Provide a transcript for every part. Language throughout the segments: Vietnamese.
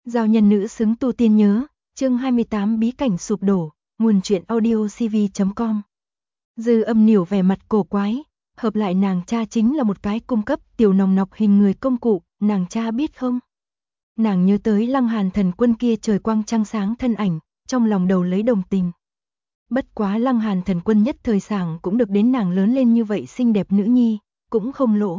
Giao nhân nữ xứng tu tiên nhớ, chương 28 bí cảnh sụp đổ, nguồn truyện audio cv.com. Dư Âm Nỉu vẻ mặt cổ quái, hợp lại nàng cha chính là một cái cung cấp tiểu nòng nọc hình người công cụ, nàng cha biết không? Nàng nhớ tới Lăng Hàn thần quân kia trời quang trăng sáng thân ảnh, trong lòng đầu lấy đồng tình. Bất quá Lăng Hàn thần quân nhất thời sảng cũng được đến nàng lớn lên như vậy xinh đẹp nữ nhi, cũng không lỗ.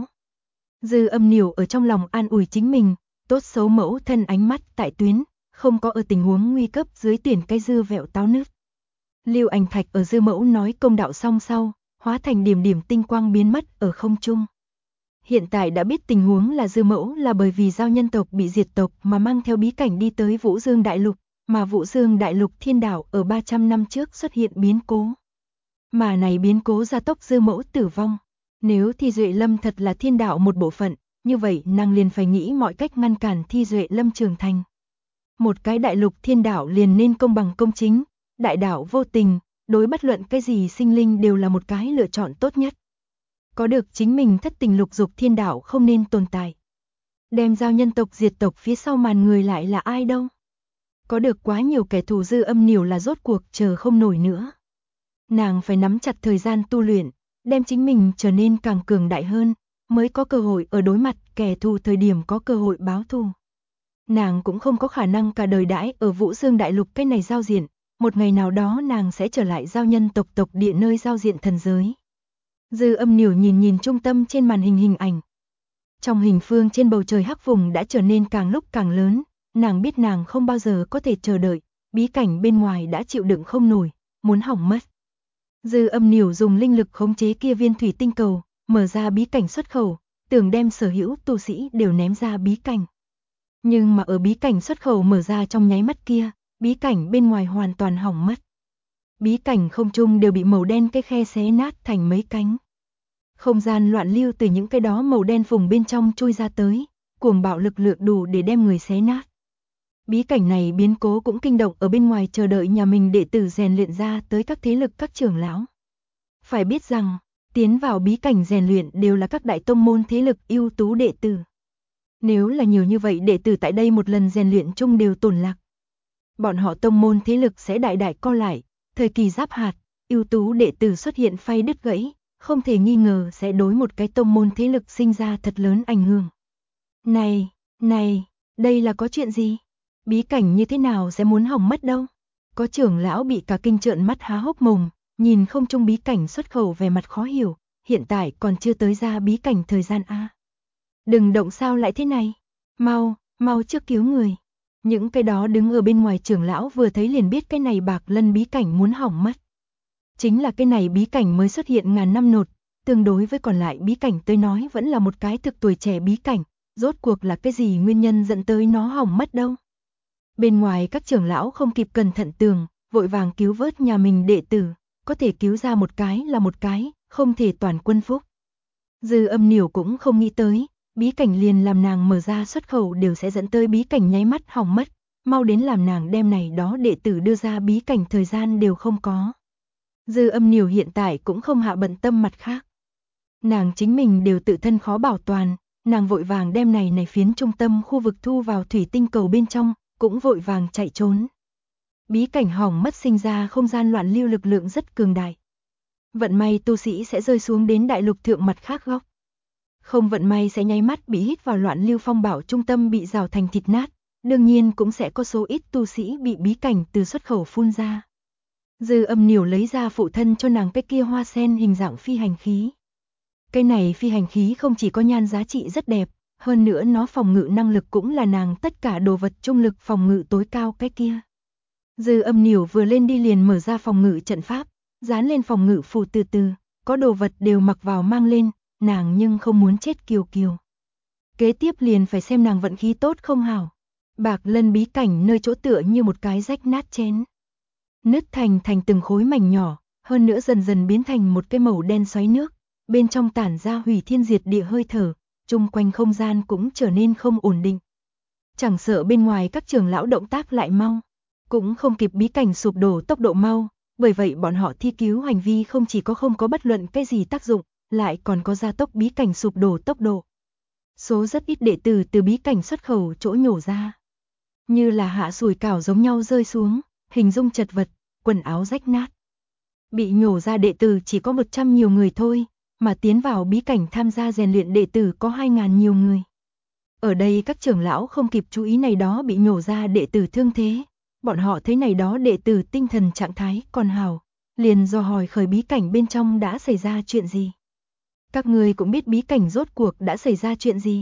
Dư Âm Nỉu ở trong lòng an ủi chính mình, tốt xấu mẫu thân ánh mắt tại tuyến, không có ở tình huống nguy cấp dưới tuyển cái dư vẹo táo nứt. Lưu Ảnh Thạch ở dư mẫu nói công đạo xong sau, hóa thành điểm điểm tinh quang biến mất ở không trung. Hiện tại đã biết tình huống là dư mẫu là bởi vì giao nhân tộc bị diệt tộc mà mang theo bí cảnh đi tới Vũ Dương Đại Lục, mà Vũ Dương Đại Lục thiên đảo ở 300 năm trước xuất hiện biến cố. Mà này biến cố gia tốc dư mẫu tử vong. Nếu Thi Duệ Lâm thật là thiên đạo một bộ phận, như vậy nàng liền phải nghĩ mọi cách ngăn cản Thi Duệ Lâm trưởng thành. Một cái đại lục thiên đạo liền nên công bằng công chính, đại đạo vô tình, đối bất luận cái gì sinh linh đều là một cái lựa chọn tốt nhất. Có được chính mình thất tình lục dục thiên đạo không nên tồn tại. Đem giao nhân tộc diệt tộc phía sau màn người lại là ai đâu? Có được quá nhiều kẻ thù Dư Âm Nỉu là rốt cuộc chờ không nổi nữa. Nàng phải nắm chặt thời gian tu luyện, đem chính mình trở nên càng cường đại hơn, mới có cơ hội ở đối mặt kẻ thù thời điểm có cơ hội báo thù. Nàng cũng không có khả năng cả đời đãi ở Vũ Dương Đại Lục cái này giao diện, một ngày nào đó nàng sẽ trở lại giao nhân tộc tộc địa nơi giao diện thần giới. Dư Âm Nỉu nhìn trung tâm trên màn hình ảnh. Trong hình phương trên bầu trời hắc vùng đã trở nên càng lúc càng lớn, nàng biết nàng không bao giờ có thể chờ đợi, bí cảnh bên ngoài đã chịu đựng không nổi, muốn hỏng mất. Dư Âm Nỉu dùng linh lực khống chế kia viên thủy tinh cầu, mở ra bí cảnh xuất khẩu, tưởng đem sở hữu tu sĩ đều ném ra bí cảnh. Nhưng mà ở bí cảnh xuất khẩu mở ra trong nháy mắt kia, bí cảnh bên ngoài hoàn toàn hỏng mất. Bí cảnh không trung đều bị màu đen cái khe xé nát thành mấy cánh. Không gian loạn lưu từ những cái đó màu đen vùng bên trong trôi ra tới, cuồng bạo lực lượng đủ để đem người xé nát. Bí cảnh này biến cố cũng kinh động ở bên ngoài chờ đợi nhà mình đệ tử rèn luyện ra tới các thế lực các trưởng lão. Phải biết rằng, tiến vào bí cảnh rèn luyện đều là các đại tông môn thế lực ưu tú đệ tử. Nếu là nhiều như vậy đệ tử tại đây một lần rèn luyện chung đều tổn lạc, bọn họ tông môn thế lực sẽ đại đại co lại, thời kỳ giáp hạt, ưu tú đệ tử xuất hiện phay đứt gãy, không thể nghi ngờ sẽ đối một cái tông môn thế lực sinh ra thật lớn ảnh hưởng. Này, đây là có chuyện gì? Bí cảnh như thế nào sẽ muốn hỏng mất đâu? Có trưởng lão bị cả kinh trợn mắt há hốc mồm, nhìn không trung bí cảnh xuất khẩu về mặt khó hiểu, hiện tại còn chưa tới ra bí cảnh thời gian a. Đừng động sao lại thế này? Mau trước cứu người. Những cái đó đứng ở bên ngoài trưởng lão vừa thấy liền biết cái này Bạc Lân bí cảnh muốn hỏng mất. Chính là cái này bí cảnh mới xuất hiện ngàn năm nột, tương đối với còn lại bí cảnh tôi nói vẫn là một cái thực tuổi trẻ bí cảnh, rốt cuộc là cái gì nguyên nhân dẫn tới nó hỏng mất đâu. Bên ngoài các trưởng lão không kịp cẩn thận tường, vội vàng cứu vớt nhà mình đệ tử, có thể cứu ra một cái là một cái, không thể toàn quân phúc. Dư Âm Nỉu cũng không nghĩ tới, bí cảnh liền làm nàng mở ra xuất khẩu đều sẽ dẫn tới bí cảnh nháy mắt hỏng mất, mau đến làm nàng đem này đó đệ tử đưa ra bí cảnh thời gian đều không có. Dư Âm Nỉu hiện tại cũng không hạ bận tâm mặt khác. Nàng chính mình đều tự thân khó bảo toàn, nàng vội vàng đem này phiến trung tâm khu vực thu vào thủy tinh cầu bên trong, cũng vội vàng chạy trốn. Bí cảnh hỏng mất sinh ra không gian loạn lưu lực lượng rất cường đại. Vận may tu sĩ sẽ rơi xuống đến đại lục thượng mặt khác góc. Không vận may sẽ nháy mắt bị hít vào loạn lưu phong bảo trung tâm bị rào thành thịt nát, đương nhiên cũng sẽ có số ít tu sĩ bị bí cảnh từ xuất khẩu phun ra. Dư Âm Nỉu lấy ra phụ thân cho nàng cái kia hoa sen hình dạng phi hành khí. Cái này phi hành khí không chỉ có nhan giá trị rất đẹp, hơn nữa nó phòng ngự năng lực cũng là nàng tất cả đồ vật trung lực phòng ngự tối cao cái kia. Dư Âm Nỉu vừa lên đi liền mở ra phòng ngự trận pháp, dán lên phòng ngự phù từ từ, có đồ vật đều mặc vào mang lên, nàng nhưng không muốn chết kiều kiều. Kế tiếp liền phải xem nàng vận khí tốt không hảo. Bạc Lân bí cảnh nơi chỗ tựa như một cái rách nát chén. Nứt thành từng khối mảnh nhỏ, hơn nữa dần dần biến thành một cái màu đen xoáy nước, bên trong tản ra hủy thiên diệt địa hơi thở, chung quanh không gian cũng trở nên không ổn định. Chẳng sợ bên ngoài các trưởng lão động tác lại mau, cũng không kịp bí cảnh sụp đổ tốc độ mau, bởi vậy bọn họ thi cứu hành vi không chỉ có không có bất luận cái gì tác dụng, lại còn có gia tốc bí cảnh sụp đổ tốc độ. Số rất ít đệ tử từ bí cảnh xuất khẩu chỗ nhổ ra. như là hạ sủi cảo giống nhau rơi xuống, hình dung chật vật, quần áo rách nát. Bị nhổ ra đệ tử chỉ có 100 nhiều người thôi, mà tiến vào bí cảnh tham gia rèn luyện đệ tử có 2.000 nhiều người. Ở đây các trưởng lão không kịp chú ý này đó bị nhổ ra đệ tử thương thế, bọn họ thấy này đó đệ tử tinh thần trạng thái còn hảo, liền dò hỏi khởi bí cảnh bên trong đã xảy ra chuyện gì. Các người cũng biết bí cảnh rốt cuộc đã xảy ra chuyện gì?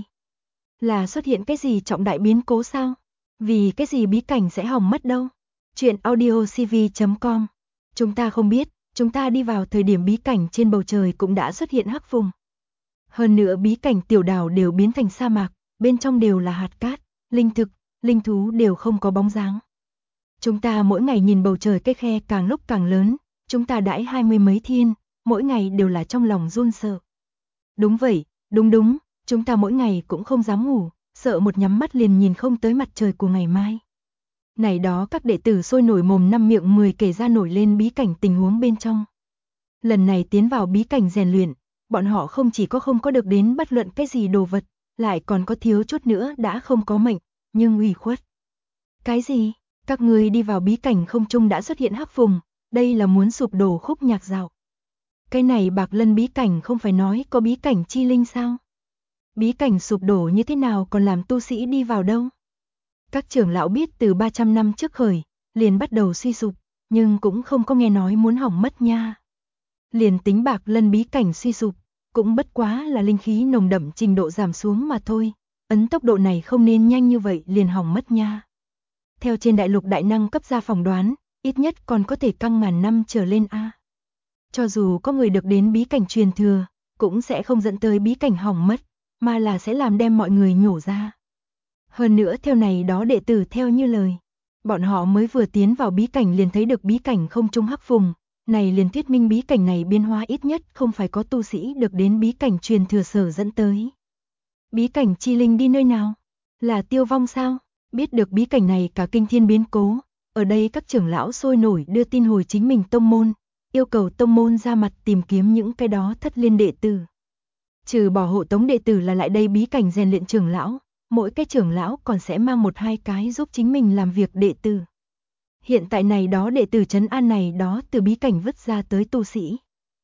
Là xuất hiện cái gì trọng đại biến cố sao? Vì cái gì bí cảnh sẽ hỏng mất đâu? Chuyện audiocv.com. Chúng ta không biết, chúng ta đi vào thời điểm bí cảnh trên bầu trời cũng đã xuất hiện hắc vùng. Hơn nữa bí cảnh tiểu đảo đều biến thành sa mạc, bên trong đều là hạt cát, linh thực, linh thú đều không có bóng dáng. Chúng ta mỗi ngày nhìn bầu trời cái khe càng lúc càng lớn, chúng ta đãi 20 mấy thiên, mỗi ngày đều là trong lòng run sợ. Đúng vậy, đúng, chúng ta mỗi ngày cũng không dám ngủ, sợ một nhắm mắt liền nhìn không tới mặt trời của ngày mai. Này đó các đệ tử sôi nổi mồm năm miệng 10 kể ra nổi lên bí cảnh tình huống bên trong. Lần này tiến vào bí cảnh rèn luyện, bọn họ không chỉ có không có được đến bất luận cái gì đồ vật, lại còn có thiếu chút nữa đã không có mệnh, nhưng ủy khuất. Cái gì? Các người đi vào bí cảnh không trung đã xuất hiện hắc vùng, đây là muốn sụp đổ khúc nhạc dạo. Cái này Bạc Lân bí cảnh không phải nói có bí cảnh chi linh sao? Bí cảnh sụp đổ như thế nào còn làm tu sĩ đi vào đâu? Các trưởng lão biết từ 300 năm trước khởi, liền bắt đầu suy sụp, nhưng cũng không có nghe nói muốn hỏng mất nha. Liền tính Bạc Lân bí cảnh suy sụp, cũng bất quá là linh khí nồng đậm trình độ giảm xuống mà thôi, ấn tốc độ này không nên nhanh như vậy liền hỏng mất nha. Theo trên đại lục đại năng cấp ra phỏng đoán, ít nhất còn có thể căng ngàn năm trở lên a. Cho dù có người được đến bí cảnh truyền thừa, cũng sẽ không dẫn tới bí cảnh hỏng mất, mà là sẽ làm đem mọi người nhổ ra. Hơn nữa theo này đó đệ tử theo như lời, bọn họ mới vừa tiến vào bí cảnh liền thấy được bí cảnh không trung hắc vùng, này liền thuyết minh bí cảnh này biến hóa ít nhất không phải có tu sĩ được đến bí cảnh truyền thừa sở dẫn tới. Bí cảnh chi linh đi nơi nào? Là tiêu vong sao? Biết được bí cảnh này cả kinh thiên biến cố, ở đây các trưởng lão sôi nổi đưa tin hồi chính mình tông môn, yêu cầu tông môn ra mặt tìm kiếm những cái đó thất liên đệ tử. Trừ bỏ hộ tống đệ tử là lại đây bí cảnh rèn luyện trưởng lão, mỗi cái trưởng lão còn sẽ mang 1-2 cái giúp chính mình làm việc đệ tử. Hiện tại này đó đệ tử trấn an này đó từ bí cảnh vứt ra tới tu sĩ.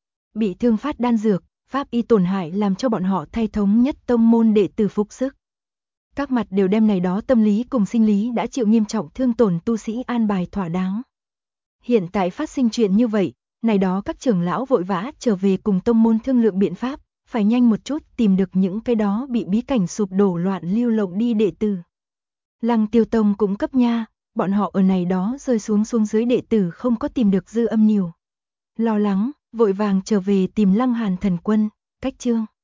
Bị thương phát đan dược, pháp y tổn hại làm cho bọn họ thay thống nhất tông môn đệ tử phục sức. Các mặt đều đem này đó tâm lý cùng sinh lý đã chịu nghiêm trọng thương tổn tu sĩ an bài thỏa đáng. Hiện tại phát sinh chuyện như vậy, này đó các trưởng lão vội vã trở về cùng tông môn thương lượng biện pháp, phải nhanh một chút tìm được những cái đó bị bí cảnh sụp đổ loạn lưu lộng đi đệ tử. Lăng Tiêu Tông cũng cấp nha, bọn họ ở này đó rơi xuống dưới đệ tử không có tìm được Dư Âm Nhiều. Lo lắng, vội vàng trở về tìm Lăng Hàn thần quân, cách chương.